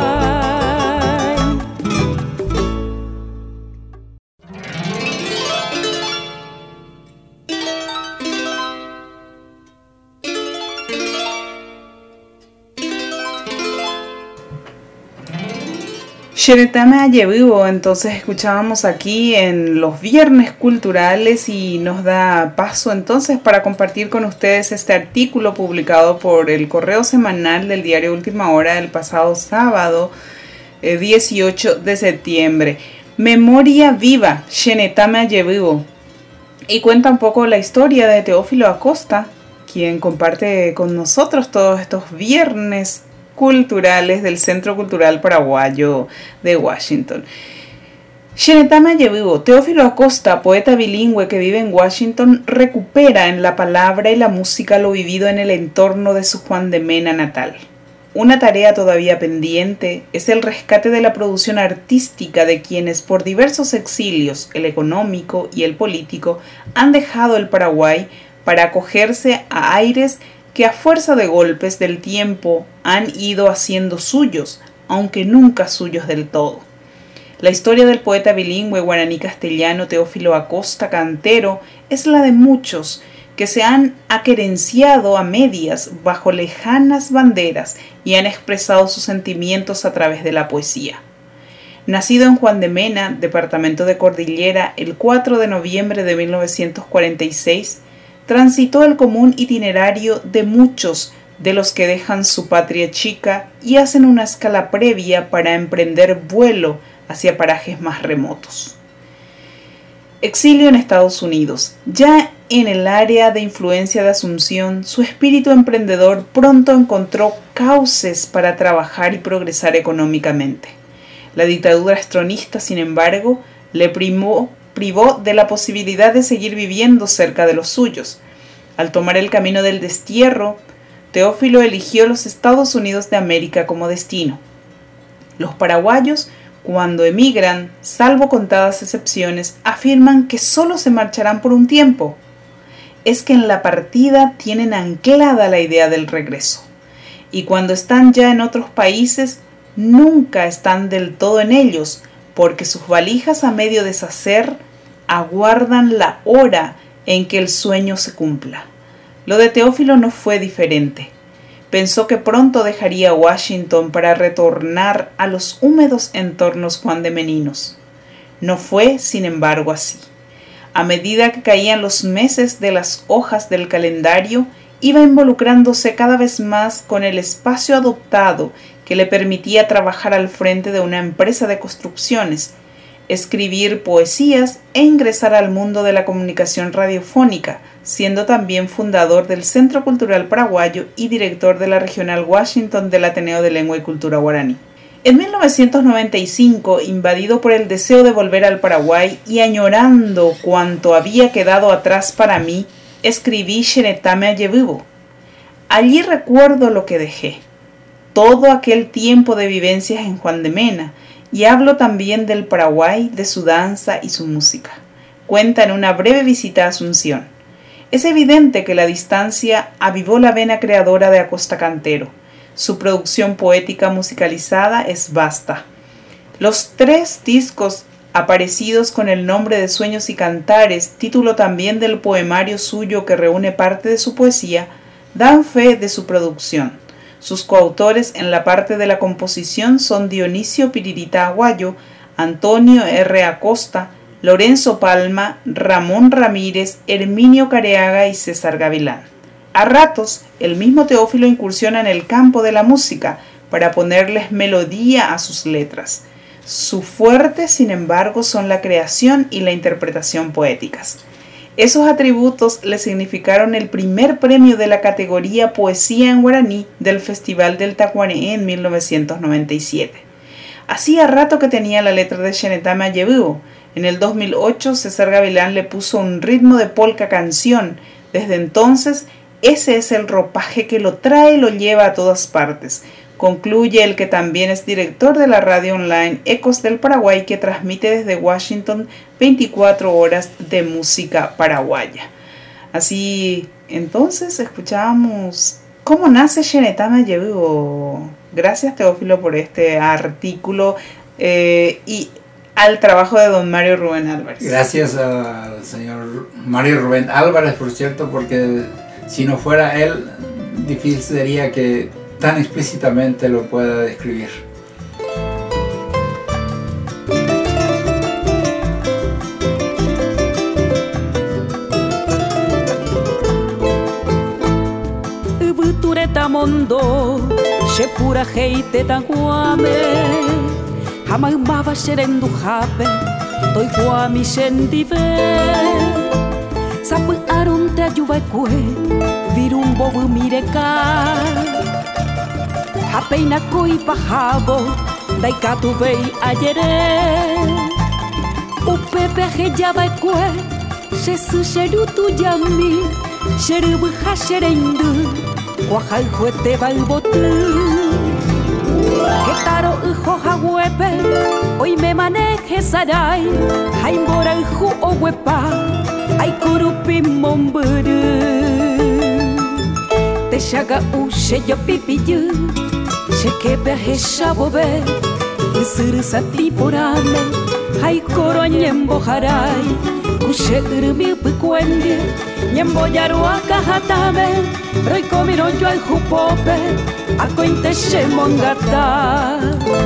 B: Xenetame Ayevivo, entonces escuchábamos aquí en los viernes culturales y nos da paso entonces para compartir con ustedes este artículo publicado por el correo semanal del diario Última Hora el pasado sábado eh, dieciocho de septiembre. Memoria viva, Xenetame Ayevivo. Y cuenta un poco la historia de Teófilo Acosta, quien comparte con nosotros todos estos viernes culturales del Centro Cultural Paraguayo de Washington. Xenetame Yevivo, Teófilo Acosta, poeta bilingüe que vive en Washington, recupera en la palabra y la música lo vivido en el entorno de su Juan de Mena natal. Una tarea todavía pendiente es el rescate de la producción artística de quienes por diversos exilios, el económico y el político, han dejado el Paraguay para acogerse a aires que a fuerza de golpes del tiempo han ido haciendo suyos, aunque nunca suyos del todo. La historia del poeta bilingüe guaraní-castellano Teófilo Acosta Cantero es la de muchos que se han aquerenciado a medias bajo lejanas banderas y han expresado sus sentimientos a través de la poesía. Nacido en Juan de Mena, departamento de Cordillera, el cuatro de noviembre de mil novecientos cuarenta y seis, transitó el común itinerario de muchos de los que dejan su patria chica y hacen una escala previa para emprender vuelo hacia parajes más remotos. Exilio en Estados Unidos. Ya en el área de influencia de Asunción, su espíritu emprendedor pronto encontró cauces para trabajar y progresar económicamente. La dictadura estronista, sin embargo, le primó, privó de la posibilidad de seguir viviendo cerca de los suyos. Al tomar el camino del destierro, Teófilo eligió los Estados Unidos de América como destino. Los paraguayos, cuando emigran, salvo contadas excepciones, afirman que solo se marcharán por un tiempo. Es que en la partida tienen anclada la idea del regreso, y cuando están ya en otros países, nunca están del todo en ellos, porque sus valijas a medio deshacer aguardan la hora en que el sueño se cumpla. Lo de Teófilo no fue diferente. Pensó que pronto dejaría Washington para retornar a los húmedos entornos juandemeninos. No fue, sin embargo, así. A medida que caían los meses de las hojas del calendario, iba involucrándose cada vez más con el espacio adoptado que le permitía trabajar al frente de una empresa de construcciones, escribir poesías e ingresar al mundo de la comunicación radiofónica, siendo también fundador del Centro Cultural Paraguayo y director de la Regional Washington del Ateneo de Lengua y Cultura Guaraní. En mil novecientos noventa y cinco, invadido por el deseo de volver al Paraguay y añorando cuanto había quedado atrás para mí, escribí Xenetame Yevivo. Allí recuerdo lo que dejé, todo aquel tiempo de vivencias en Juan de Mena, y hablo también del Paraguay, de su danza y su música. Cuenta en una breve visita a Asunción. Es evidente que la distancia avivó la vena creadora de Acosta Cantero. Su producción poética musicalizada es vasta. Los tres discos aparecidos con el nombre de Sueños y Cantares, título también del poemario suyo que reúne parte de su poesía, dan fe de su producción. Sus coautores en la parte de la composición son Dionisio Piririta Aguayo, Antonio R. Acosta, Lorenzo Palma, Ramón Ramírez, Herminio Careaga y César Gavilán. A ratos, el mismo Teófilo incursiona en el campo de la música para ponerles melodía a sus letras. Su fuerte, sin embargo, son la creación y la interpretación poéticas. Esos atributos le significaron el primer premio de la categoría Poesía en Guaraní del Festival del Tacuané en mil novecientos noventa y siete. Hacía rato que tenía la letra de Xenetame Yevivo. En el dos mil ocho, César Gavilán le puso un ritmo de polka canción. Desde entonces, ese es el ropaje que lo trae y lo lleva a todas partes. Concluye el que también es director de la radio online Ecos del Paraguay, que transmite desde Washington veinticuatro horas de música paraguaya. Así, entonces, escuchamos cómo nace Xenetame Yevivo. Gracias, Teófilo, por este artículo eh, y al trabajo de don Mario Rubén Álvarez.
C: Gracias al señor Mario Rubén Álvarez, por cierto, porque si no fuera él, difícil sería que tan explícitamente lo pueda describir.
D: Ubutureta mondo, shepura heite tanguame, hamambaba sherendu habe, toi guami shendive, sapu Ketaron te ayuba kue Virum bobu mireka Hapeina koi pajabo Daikatu vei ayere Upepe hejaba kue Shesu sherutu yami Sherubu hasherendu Wahai juete balbotu Ketaro ujo haguepe Hoy me maneje sarai Haimbora uju owepa Ay kurupi momburu Te shaga u sheyo pipiyu Shekebe heshabobe Usuru sati porame Ay koro nyembo harai Kushe urumi pukwende Nyembo yarua kahatame Roi komiron yo al jupope Akointe shemongata.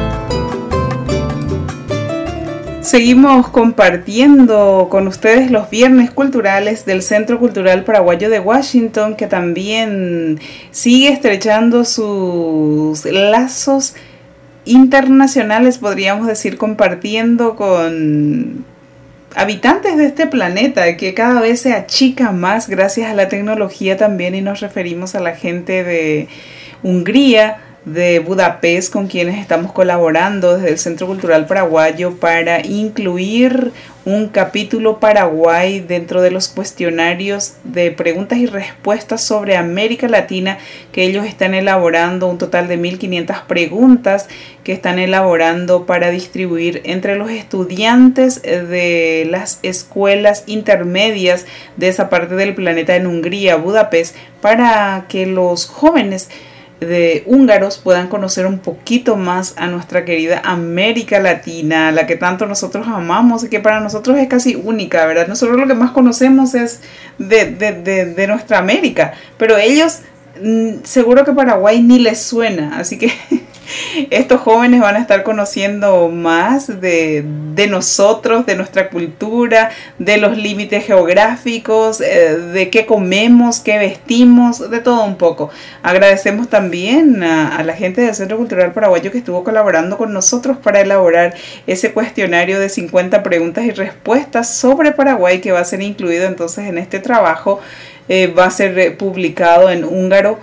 B: Seguimos compartiendo con ustedes los viernes culturales del Centro Cultural Paraguayo de Washington, que también sigue estrechando sus lazos internacionales, podríamos decir, compartiendo con habitantes de este planeta que cada vez se achica más gracias a la tecnología también, y nos referimos a la gente de Hungría, de Budapest, con quienes estamos colaborando desde el Centro Cultural Paraguayo para incluir un capítulo Paraguay dentro de los cuestionarios de preguntas y respuestas sobre América Latina que ellos están elaborando, un total de mil quinientas preguntas que están elaborando para distribuir entre los estudiantes de las escuelas intermedias de esa parte del planeta en Hungría, Budapest, para que los jóvenes de húngaros puedan conocer un poquito más a nuestra querida América Latina, la que tanto nosotros amamos y que para nosotros es casi única, ¿verdad? Nosotros lo que más conocemos es de, de, de, de nuestra América, pero ellos seguro que Paraguay ni les suena, así que estos jóvenes van a estar conociendo más de, de nosotros, de nuestra cultura, de los límites geográficos, eh, de qué comemos, qué vestimos, de todo un poco. Agradecemos también a, a la gente del Centro Cultural Paraguayo que estuvo colaborando con nosotros para elaborar ese cuestionario de cincuenta preguntas y respuestas sobre Paraguay, que va a ser incluido entonces en este trabajo. Eh, va a ser eh, publicado en húngaro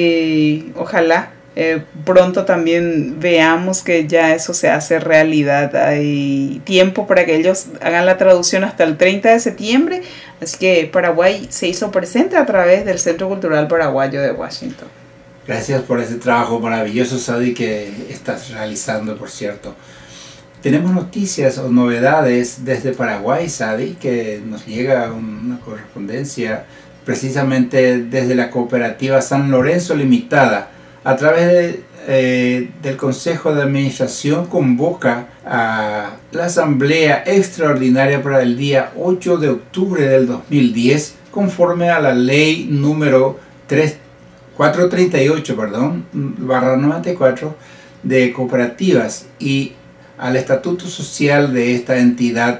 B: y ojalá Eh, pronto también veamos que ya eso se hace realidad. Hay tiempo para que ellos hagan la traducción hasta el treinta de septiembre, así que Paraguay se hizo presente a través del Centro Cultural Paraguayo de Washington.
C: Gracias por ese trabajo maravilloso, Sadi, que estás realizando, por cierto. Tenemos noticias o novedades desde Paraguay, Sadi, que nos llega una correspondencia precisamente desde la cooperativa San Lorenzo Limitada. A través de, eh, del Consejo de Administración convoca a la Asamblea Extraordinaria para el día ocho de octubre del dos mil diez, conforme a la ley número cuatrocientos treinta y ocho, perdón, barra noventa y cuatro de cooperativas y al estatuto social de esta entidad.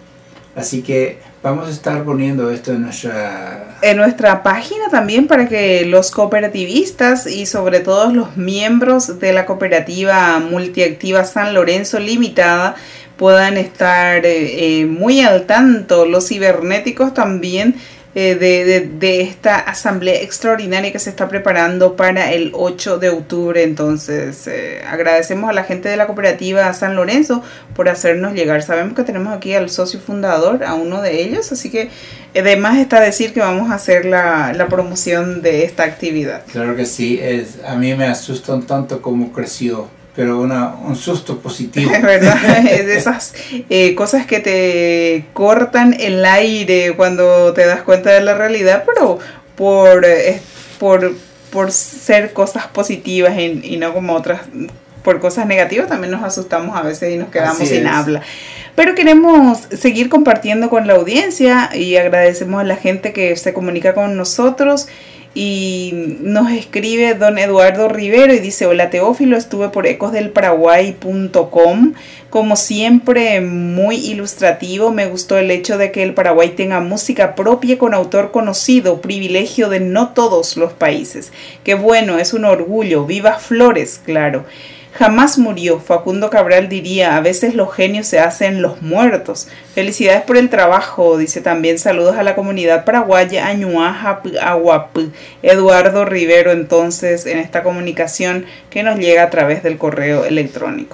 C: Así que vamos a estar poniendo esto en nuestra...
B: en nuestra página también, para que los cooperativistas y sobre todo los miembros de la cooperativa multiactiva San Lorenzo Limitada puedan estar eh, muy al tanto. Los cibernéticos también eh, de, de, de esta asamblea extraordinaria que se está preparando para el ocho de octubre. Entonces eh, agradecemos a la gente de la cooperativa San Lorenzo por hacernos llegar. Sabemos que tenemos aquí al socio fundador, a uno de ellos, así que además está decir que vamos a hacer la, la promoción de esta actividad.
C: Claro que sí, es, a mí me asusta un tanto cómo creció, pero una, un susto positivo.
B: Es verdad, es de esas eh, cosas que te cortan el aire cuando te das cuenta de la realidad, pero por, eh, por, por ser cosas positivas y, y no como otras, por cosas negativas también nos asustamos a veces y nos quedamos sin habla. Pero queremos seguir compartiendo con la audiencia y agradecemos a la gente que se comunica con nosotros. Y nos escribe don Eduardo Rivero y dice: hola Teófilo, estuve por ecos del paraguay punto com, como siempre muy ilustrativo. Me gustó el hecho de que el Paraguay tenga música propia con autor conocido, privilegio de no todos los países. Qué bueno, es un orgullo. Viva Flores, claro. Jamás murió. Facundo Cabral diría, a veces los genios se hacen los muertos. Felicidades por el trabajo, dice también. Saludos a la comunidad paraguaya, Añuaja, Aguapú. Eduardo Rivero, entonces, en esta comunicación que nos llega a través del correo electrónico.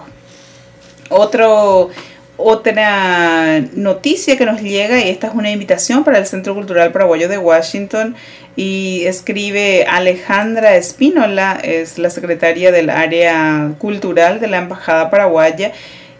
B: Otro... Otra noticia que nos llega, y esta es una invitación para el Centro Cultural Paraguayo de Washington, y escribe Alejandra Espínola, es la secretaria del área cultural de la Embajada Paraguaya,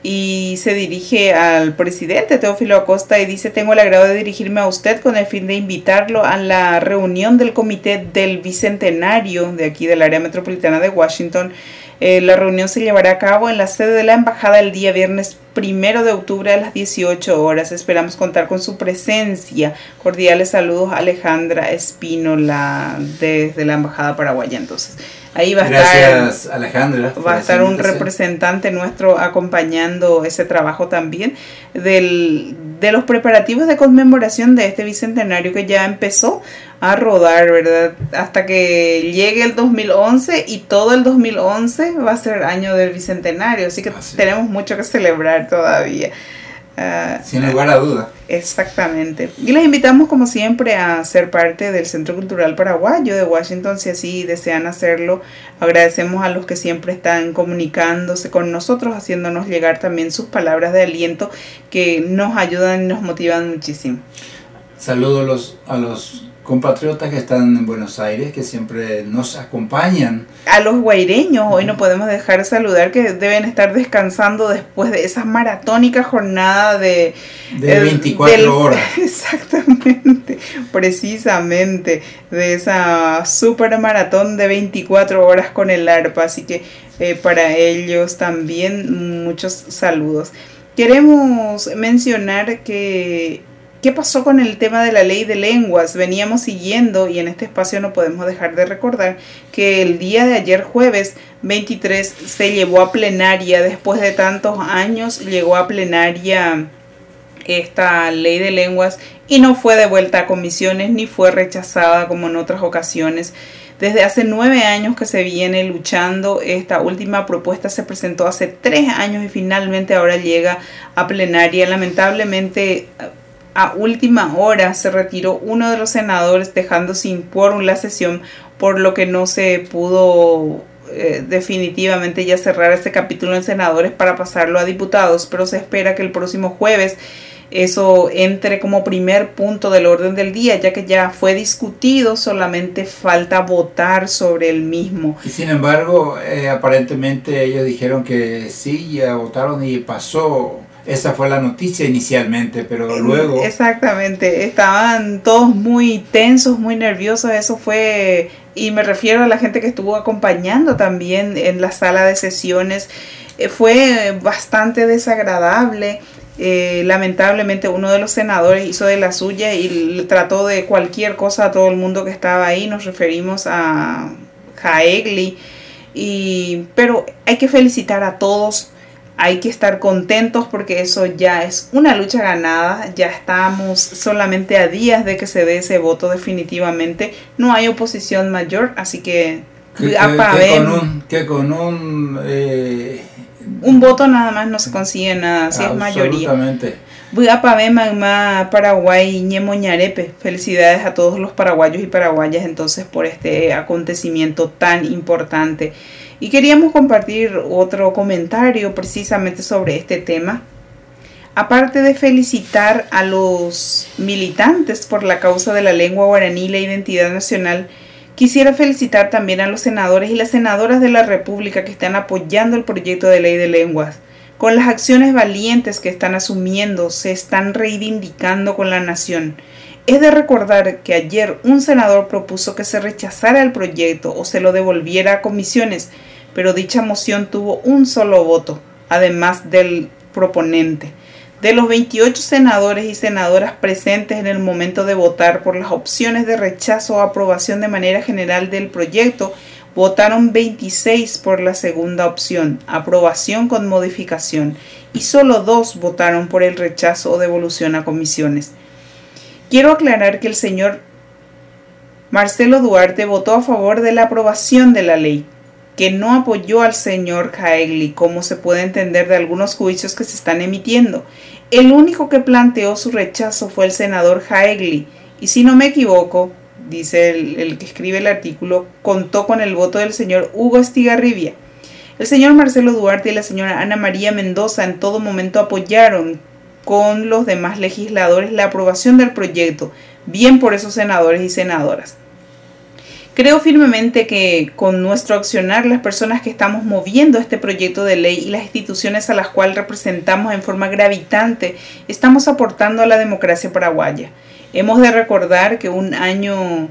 B: y se dirige al presidente Teófilo Acosta y dice: tengo el agrado de dirigirme a usted con el fin de invitarlo a la reunión del Comité del Bicentenario de aquí del área metropolitana de Washington. Eh, la reunión se llevará a cabo en la sede de la embajada el día viernes primero de octubre a las dieciocho horas. Esperamos contar con su presencia. Cordiales saludos, Alejandra Espínola, desde la embajada paraguaya. Entonces, ahí va a
C: Gracias,
B: estar,
C: Alejandra,
B: va a estar un representante nuestro acompañando ese trabajo también del, de los preparativos de conmemoración de este bicentenario que ya empezó a rodar, ¿verdad? Hasta que llegue el dos mil once, y todo el dos mil once va a ser año del bicentenario, así que así tenemos mucho que celebrar todavía. Uh,
C: Sin lugar a duda.
B: Exactamente. Y les invitamos como siempre a ser parte del Centro Cultural Paraguayo de Washington si así desean hacerlo. Agradecemos a los que siempre están comunicándose con nosotros, haciéndonos llegar también sus palabras de aliento que nos ayudan y nos motivan muchísimo.
C: Saludos a los, a los compatriotas que están en Buenos Aires, que siempre nos acompañan.
B: A los guaireños, hoy no podemos dejar de saludar, que deben estar descansando después de esa maratónica jornada de...
C: De veinticuatro del, horas.
B: Exactamente, precisamente, de esa super maratón de veinticuatro horas con el arpa, así que eh, para ellos también muchos saludos. Queremos mencionar que... ¿Qué pasó con el tema de la ley de lenguas? Veníamos siguiendo, y en este espacio no podemos dejar de recordar que el día de ayer, jueves veintitrés, se llevó a plenaria. Después de tantos años llegó a plenaria esta ley de lenguas y no fue devuelta a comisiones ni fue rechazada como en otras ocasiones. Desde hace nueve años que se viene luchando, esta última propuesta se presentó hace tres años y finalmente ahora llega a plenaria. Lamentablemente, a última hora se retiró uno de los senadores, dejando sin quórum la sesión, por lo que no se pudo eh, definitivamente ya cerrar este capítulo en senadores para pasarlo a diputados, pero se espera que el próximo jueves eso entre como primer punto del orden del día, ya que ya fue discutido, solamente falta votar sobre el mismo.
C: Y sin embargo, eh, aparentemente ellos dijeron que sí, ya votaron y pasó. Esa fue la noticia inicialmente, pero luego...
B: Exactamente, estaban todos muy tensos, muy nerviosos, eso fue, y me refiero a la gente que estuvo acompañando también en la sala de sesiones, eh, fue bastante desagradable. Eh, lamentablemente uno de los senadores hizo de la suya y trató de cualquier cosa a todo el mundo que estaba ahí. Nos referimos a Jaegli, y, pero hay que felicitar a todos. Hay que estar contentos porque eso ya es una lucha ganada. Ya estamos solamente a días de que se dé ese voto definitivamente. No hay oposición mayor, así que...
C: Que, que, que con un... Que con un, eh,
B: un voto nada más no se consigue nada, si es mayoría.
C: Absolutamente.
B: Paraguay, Ñemoñarepe. Felicidades a todos los paraguayos y paraguayas entonces por este acontecimiento tan importante. Y queríamos compartir otro comentario precisamente sobre este tema. Aparte de felicitar a los militantes por la causa de la lengua guaraní y la identidad nacional, quisiera felicitar también a los senadores y las senadoras de la República que están apoyando el proyecto de ley de lenguas. Con las acciones valientes que están asumiendo, se están reivindicando con la nación. Es de recordar que ayer un senador propuso que se rechazara el proyecto o se lo devolviera a comisiones, pero dicha moción tuvo un solo voto, además del proponente. De los veintiocho senadores y senadoras presentes en el momento de votar por las opciones de rechazo o aprobación de manera general del proyecto, votaron veintiséis por la segunda opción, aprobación con modificación, y solo dos votaron por el rechazo o devolución a comisiones. Quiero aclarar que el señor Marcelo Duarte votó a favor de la aprobación de la ley. que no apoyó al señor Jaegli, como se puede entender de algunos juicios que se están emitiendo. El único que planteó su rechazo fue el senador Jaegli, y si no me equivoco, dice el, el que escribe el artículo, contó con el voto del señor Hugo Estigarribia. El señor Marcelo Duarte y la señora Ana María Mendoza en todo momento apoyaron con los demás legisladores la aprobación del proyecto, bien por esos senadores y senadoras. Creo firmemente que con nuestro accionar, las personas que estamos moviendo este proyecto de ley y las instituciones a las cuales representamos en forma gravitante, estamos aportando a la democracia paraguaya. Hemos de recordar que un año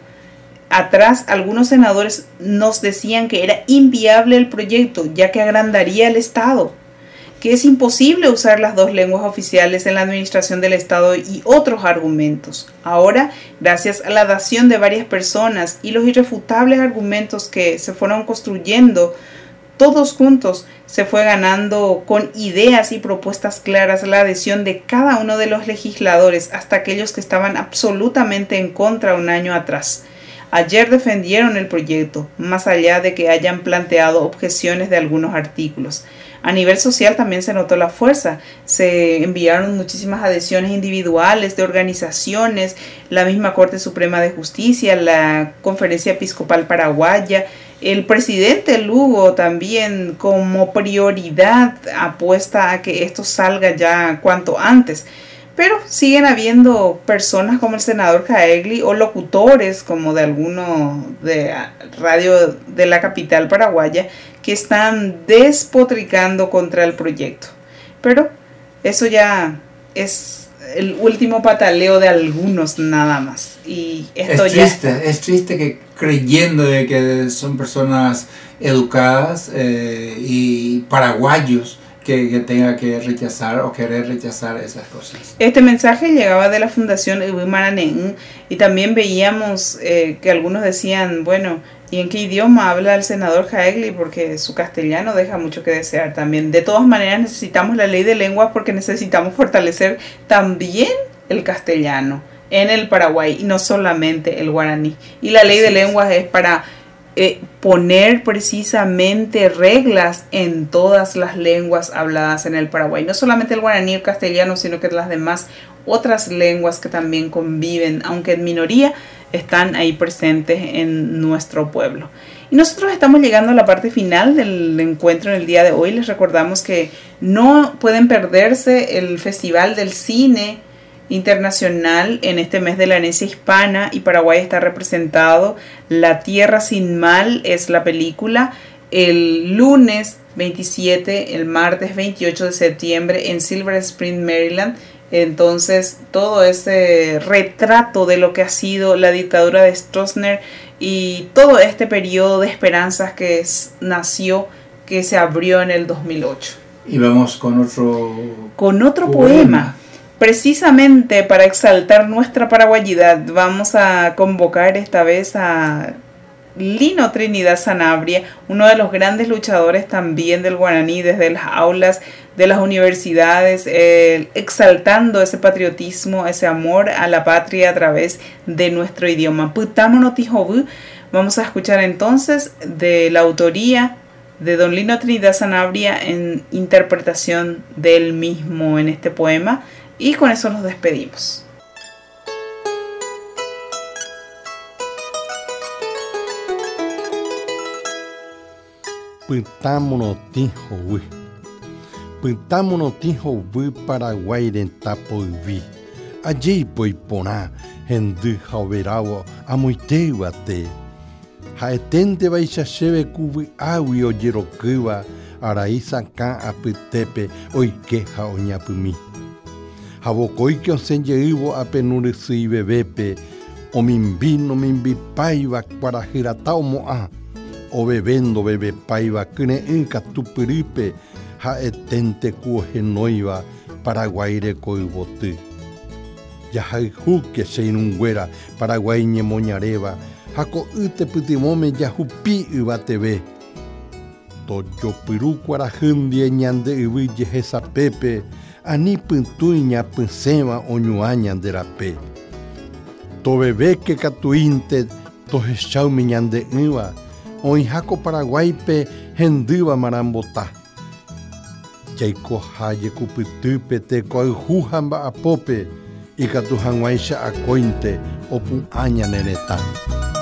B: atrás algunos senadores nos decían que era inviable el proyecto, ya que agrandaría el Estado, que es imposible usar las dos lenguas oficiales en la administración del Estado y otros argumentos. Ahora, gracias a la dación de varias personas y los irrefutables argumentos que se fueron construyendo, todos juntos se fue ganando con ideas y propuestas claras la adhesión de cada uno de los legisladores, hasta aquellos que estaban absolutamente en contra un año atrás. Ayer defendieron el proyecto, más allá de que hayan planteado objeciones de algunos artículos. A nivel social también se notó la fuerza, se enviaron muchísimas adhesiones individuales de organizaciones, la misma Corte Suprema de Justicia, la Conferencia Episcopal Paraguaya, el presidente Lugo también como prioridad apuesta a que esto salga ya cuanto antes. Pero siguen habiendo personas como el senador Jaegli o locutores como de alguno de radio de la capital paraguaya que están despotricando contra el proyecto. Pero eso ya es el último pataleo de algunos nada más. Y esto
C: es triste,
B: ya...
C: es triste que creyendo de que son personas educadas eh, y paraguayos, Que, que tenga que rechazar o querer rechazar esas cosas.
B: Este mensaje llegaba de la Fundación Ewi Marane'en y también veíamos eh, que algunos decían, bueno, ¿y en qué idioma habla el senador Jaegli? Porque su castellano deja mucho que desear también. De todas maneras necesitamos la ley de lenguas porque necesitamos fortalecer también el castellano en el Paraguay y no solamente el guaraní. Y la ley de lenguas es para Eh, poner precisamente reglas en todas las lenguas habladas en el Paraguay, no solamente el guaraní y el castellano, sino que las demás otras lenguas que también conviven, aunque en minoría, están ahí presentes en nuestro pueblo. Y nosotros estamos llegando a la parte final del encuentro en el día de hoy. Les recordamos que no pueden perderse el Festival del Cine Internacional en este mes de la herencia hispana, y Paraguay está representado. La Tierra sin Mal es la película, el lunes veintisiete, el martes veintiocho de septiembre en Silver Spring, Maryland. Entonces todo ese retrato de lo que ha sido la dictadura de Stroessner y todo este periodo de esperanzas que es, nació, que se abrió en el dos mil ocho.
C: Y vamos con otro
B: con otro poema.
C: poema.
B: Precisamente para exaltar nuestra paraguayidad, vamos a convocar esta vez a Lino Trinidad Sanabria, uno de los grandes luchadores también del guaraní, desde las aulas de las universidades, eh, exaltando ese patriotismo, ese amor a la patria a través de nuestro idioma. Putámonos tijobu. Vamos a escuchar entonces de la autoría de don Lino Trinidad Sanabria en interpretación del mismo en este poema. Y con eso nos despedimos.
F: Pintámonos tijo, güey. Pintámonos tijo, güey, Paraguay en tapo vi. Allí pues poná, en du javeragua, a muy teguate. Jaetente vais a lleve cubi agui o yerocuba, araíza can a pitepe, oi queja oña pumi. Habocoi que os enjeivo a penure sui bebepe, o mimbino mimbi paiva para giratao moa, o bebendo bebe paiva kune inca tupiripe, ha etente kuogenoiva paraguaire coibote. Ya hai juque se inunguera paraguaine moñareva, hako ute putimome ya hupi ibatebe. Toyo piru cuarajundie ñande ibuye esa pepe, ani pintuña pinsema oñuaña de la pe. To bebé que catuinte to hechau miñande iba, oĩháko Paraguaype hendýva marambota. Jaikoha jekupytýpe tekoayhu ha mba'apópe ikatu hag̃uáicha akóinte opu'ã ñane retã.